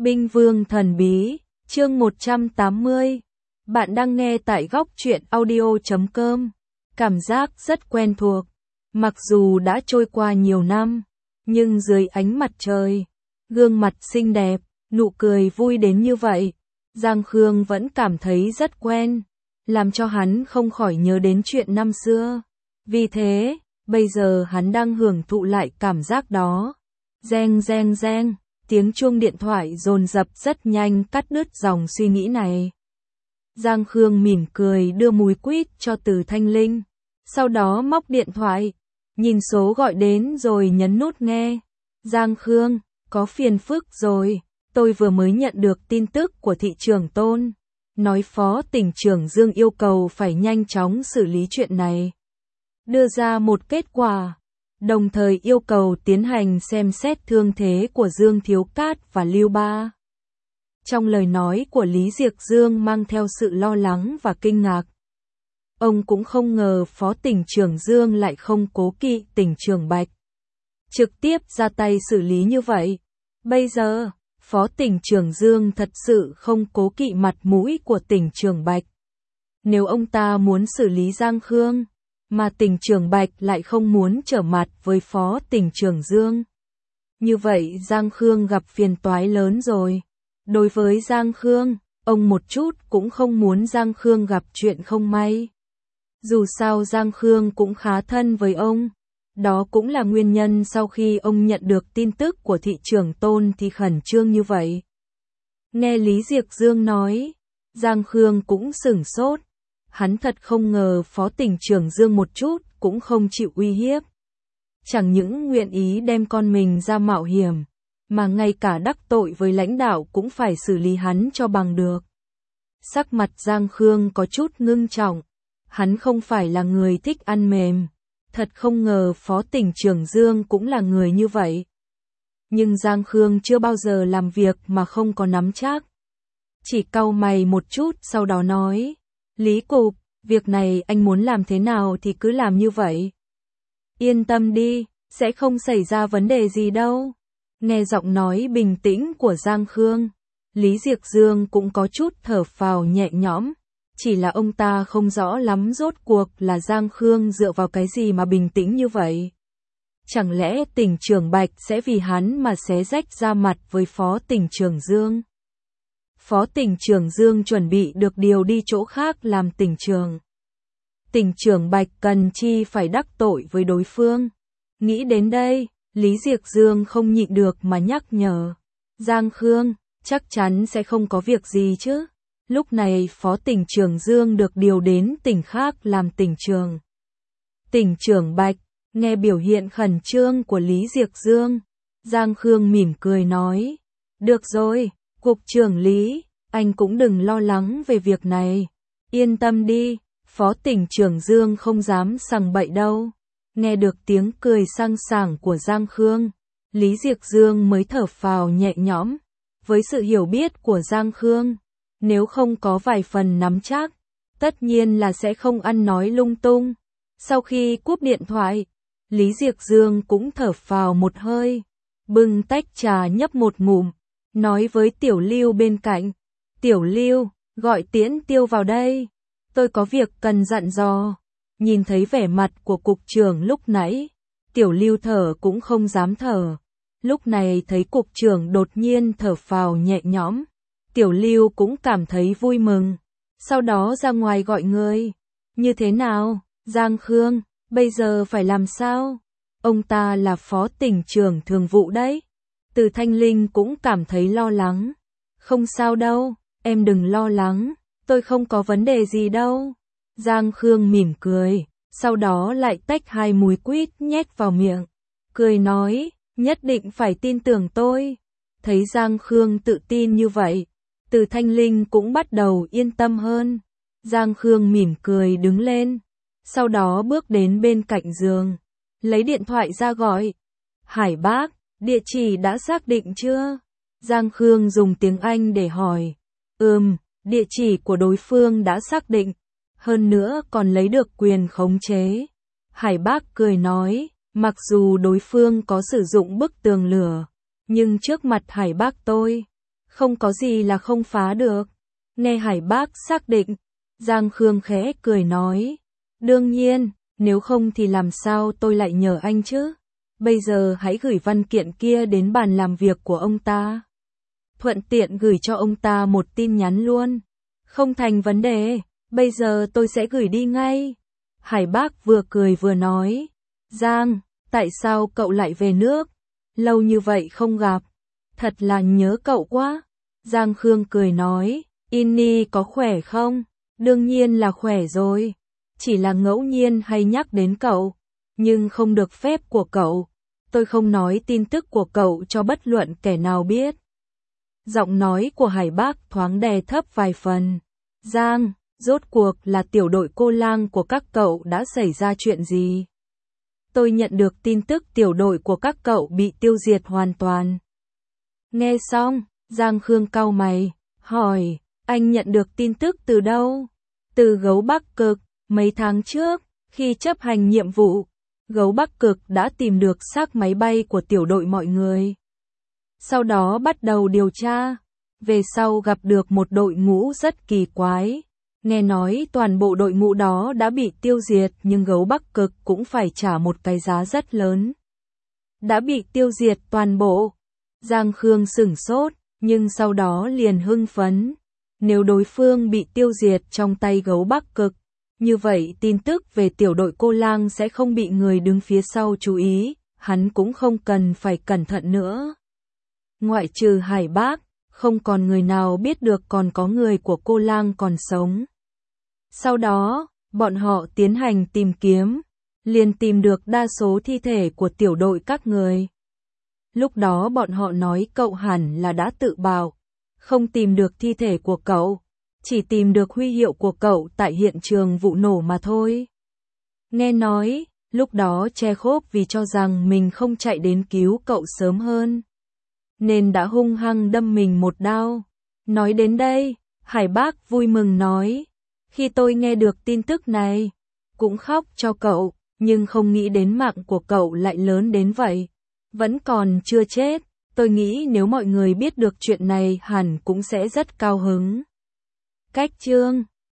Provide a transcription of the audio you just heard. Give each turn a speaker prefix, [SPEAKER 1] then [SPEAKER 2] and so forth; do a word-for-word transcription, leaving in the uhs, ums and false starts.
[SPEAKER 1] Binh Vương Thần Bí, chương một trăm tám mươi. Bạn đang nghe tại góc truyện audio chấm com. Cảm giác rất quen thuộc. Mặc dù đã trôi qua nhiều năm, nhưng dưới ánh mặt trời, gương mặt xinh đẹp, nụ cười vui đến như vậy, Giang Khương vẫn cảm thấy rất quen, làm cho hắn không khỏi nhớ đến chuyện năm xưa. Vì thế, bây giờ hắn đang hưởng thụ lại cảm giác đó. Reng reng reng, tiếng chuông điện thoại dồn dập rất nhanh cắt đứt dòng suy nghĩ này. Giang Khương mỉm cười đưa múi quýt cho Từ Thanh Linh, sau đó móc điện thoại, nhìn số gọi đến rồi nhấn nút nghe. Giang Khương, có phiền phức rồi, tôi vừa mới nhận được tin tức của thị trưởng Tôn, nói Phó tỉnh trưởng Dương yêu cầu phải nhanh chóng xử lý chuyện này, đưa ra một kết quả, đồng thời yêu cầu tiến hành xem xét thương thế của Dương Thiếu Cát và Lưu Ba. Trong lời nói của Lý Diệc Dương mang theo sự lo lắng và kinh ngạc. Ông cũng không ngờ Phó tỉnh trưởng Dương lại không cố kỵ tỉnh trưởng Bạch, trực tiếp ra tay xử lý như vậy. Bây giờ, Phó tỉnh trưởng Dương thật sự không cố kỵ mặt mũi của tỉnh trưởng Bạch. Nếu ông ta muốn xử lý Giang Khương, mà tỉnh trưởng Bạch lại không muốn trở mặt với Phó tỉnh trưởng Dương, như vậy Giang Khương gặp phiền toái lớn rồi. Đối với Giang Khương, ông một chút cũng không muốn Giang Khương gặp chuyện không may. Dù sao Giang Khương cũng khá thân với ông. Đó cũng là nguyên nhân sau khi ông nhận được tin tức của thị trưởng Tôn thì khẩn trương như vậy. Nghe Lý Diệc Dương nói, Giang Khương cũng sửng sốt. Hắn thật không ngờ Phó tỉnh trưởng Dương một chút cũng không chịu uy hiếp. Chẳng những nguyện ý đem con mình ra mạo hiểm, mà ngay cả đắc tội với lãnh đạo cũng phải xử lý hắn cho bằng được. Sắc mặt Giang Khương có chút ngưng trọng. Hắn không phải là người thích ăn mềm. Thật không ngờ Phó tỉnh trưởng Dương cũng là người như vậy. Nhưng Giang Khương chưa bao giờ làm việc mà không có nắm chắc. Chỉ cau mày một chút sau đó nói, Lý Cục, việc này anh muốn làm thế nào thì cứ làm như vậy. Yên tâm đi, sẽ không xảy ra vấn đề gì đâu. Nghe giọng nói bình tĩnh của Giang Khương, Lý Diệc Dương cũng có chút thở phào nhẹ nhõm. Chỉ là ông ta không rõ lắm rốt cuộc là Giang Khương dựa vào cái gì mà bình tĩnh như vậy. Chẳng lẽ tỉnh trưởng Bạch sẽ vì hắn mà xé rách ra mặt với Phó tỉnh trưởng Dương? Phó tỉnh trưởng Dương chuẩn bị được điều đi chỗ khác làm tỉnh trưởng. Tỉnh trưởng Bạch cần chi phải đắc tội với đối phương. Nghĩ đến đây, Lý Diệc Dương không nhịn được mà nhắc nhở. Giang Khương, chắc chắn sẽ không có việc gì chứ. Lúc này Phó tỉnh trưởng Dương được điều đến tỉnh khác làm tỉnh trưởng. Tỉnh trưởng Bạch, nghe biểu hiện khẩn trương của Lý Diệc Dương, Giang Khương mỉm cười nói, được rồi, Cục trưởng Lý, anh cũng đừng lo lắng về việc này. Yên tâm đi, Phó tỉnh trưởng Dương không dám sằng bậy đâu. Nghe được tiếng cười sang sảng của Giang Khương, Lý Diệc Dương mới thở phào nhẹ nhõm. Với sự hiểu biết của Giang Khương, nếu không có vài phần nắm chắc, tất nhiên là sẽ không ăn nói lung tung. Sau khi cúp điện thoại, Lý Diệc Dương cũng thở phào một hơi, bưng tách trà nhấp một ngụm, nói với Tiểu Lưu bên cạnh, Tiểu Lưu, gọi Tiễn Tiêu vào đây, tôi có việc cần dặn dò. Nhìn thấy vẻ mặt của cục trưởng lúc nãy, Tiểu Lưu thở cũng không dám thở. Lúc này thấy cục trưởng đột nhiên thở phào nhẹ nhõm, Tiểu Lưu cũng cảm thấy vui mừng. Sau đó ra ngoài gọi người. Như thế nào, Giang Khương, bây giờ phải làm sao? Ông ta là Phó tỉnh trưởng thường vụ đấy. Từ Thanh Linh cũng cảm thấy lo lắng. Không sao đâu, em đừng lo lắng, tôi không có vấn đề gì đâu. Giang Khương mỉm cười, sau đó lại tách hai múi quýt nhét vào miệng. Cười nói, nhất định phải tin tưởng tôi. Thấy Giang Khương tự tin như vậy, Từ Thanh Linh cũng bắt đầu yên tâm hơn. Giang Khương mỉm cười đứng lên, sau đó bước đến bên cạnh giường, lấy điện thoại ra gọi. Hải Bác, địa chỉ đã xác định chưa? Giang Khương dùng tiếng Anh để hỏi. Ừm, địa chỉ của đối phương đã xác định, hơn nữa còn lấy được quyền khống chế. Hải Bác cười nói, mặc dù đối phương có sử dụng bức tường lửa, nhưng trước mặt Hải Bác tôi không có gì là không phá được. Nghe Hải Bác xác định, Giang Khương khẽ cười nói, đương nhiên, nếu không thì làm sao tôi lại nhờ anh chứ? Bây giờ hãy gửi văn kiện kia đến bàn làm việc của ông ta. Thuận tiện gửi cho ông ta một tin nhắn luôn. Không thành vấn đề, bây giờ tôi sẽ gửi đi ngay. Hải Bác vừa cười vừa nói, Giang, tại sao cậu lại về nước? Lâu như vậy không gặp, thật là nhớ cậu quá. Giang Khương cười nói, Inni có khỏe không? Đương nhiên là khỏe rồi, chỉ là ngẫu nhiên hay nhắc đến cậu, nhưng không được phép của cậu. Tôi không nói tin tức của cậu cho bất luận kẻ nào biết. Giọng nói của Hải Bác thoáng đè thấp vài phần. Giang, rốt cuộc là tiểu đội Cô Lang của các cậu đã xảy ra chuyện gì? Tôi nhận được tin tức tiểu đội của các cậu bị tiêu diệt hoàn toàn. Nghe xong, Giang Khương cau mày, hỏi, anh nhận được tin tức từ đâu? Từ Gấu Bắc Cực, mấy tháng trước, khi chấp hành nhiệm vụ, Gấu Bắc Cực đã tìm được xác máy bay của tiểu đội mọi người. Sau đó bắt đầu điều tra, về sau gặp được một đội ngũ rất kỳ quái. Nghe nói toàn bộ đội ngũ đó đã bị tiêu diệt nhưng Gấu Bắc Cực cũng phải trả một cái giá rất lớn. Đã bị tiêu diệt toàn bộ. Giang Khương sửng sốt, nhưng sau đó liền hưng phấn. Nếu đối phương bị tiêu diệt trong tay Gấu Bắc Cực, như vậy tin tức về tiểu đội Cô Lang sẽ không bị người đứng phía sau chú ý, hắn cũng không cần phải cẩn thận nữa. Ngoại trừ Hải Bác, không còn người nào biết được còn có người của Cô Lang còn sống. Sau đó, bọn họ tiến hành tìm kiếm, liền tìm được đa số thi thể của tiểu đội các người. Lúc đó bọn họ nói cậu hẳn là đã tự bào, không tìm được thi thể của cậu, chỉ tìm được huy hiệu của cậu tại hiện trường vụ nổ mà thôi. Nghe nói, lúc đó Chekhov vì cho rằng mình không chạy đến cứu cậu sớm hơn, nên đã hung hăng đâm mình một đao. Nói đến đây, Hải Bác vui mừng nói, khi tôi nghe được tin tức này, cũng khóc cho cậu, nhưng không nghĩ đến mạng của cậu lại lớn đến vậy. Vẫn còn chưa chết, tôi nghĩ nếu mọi người biết được chuyện này hẳn cũng sẽ rất cao hứng. Cách chương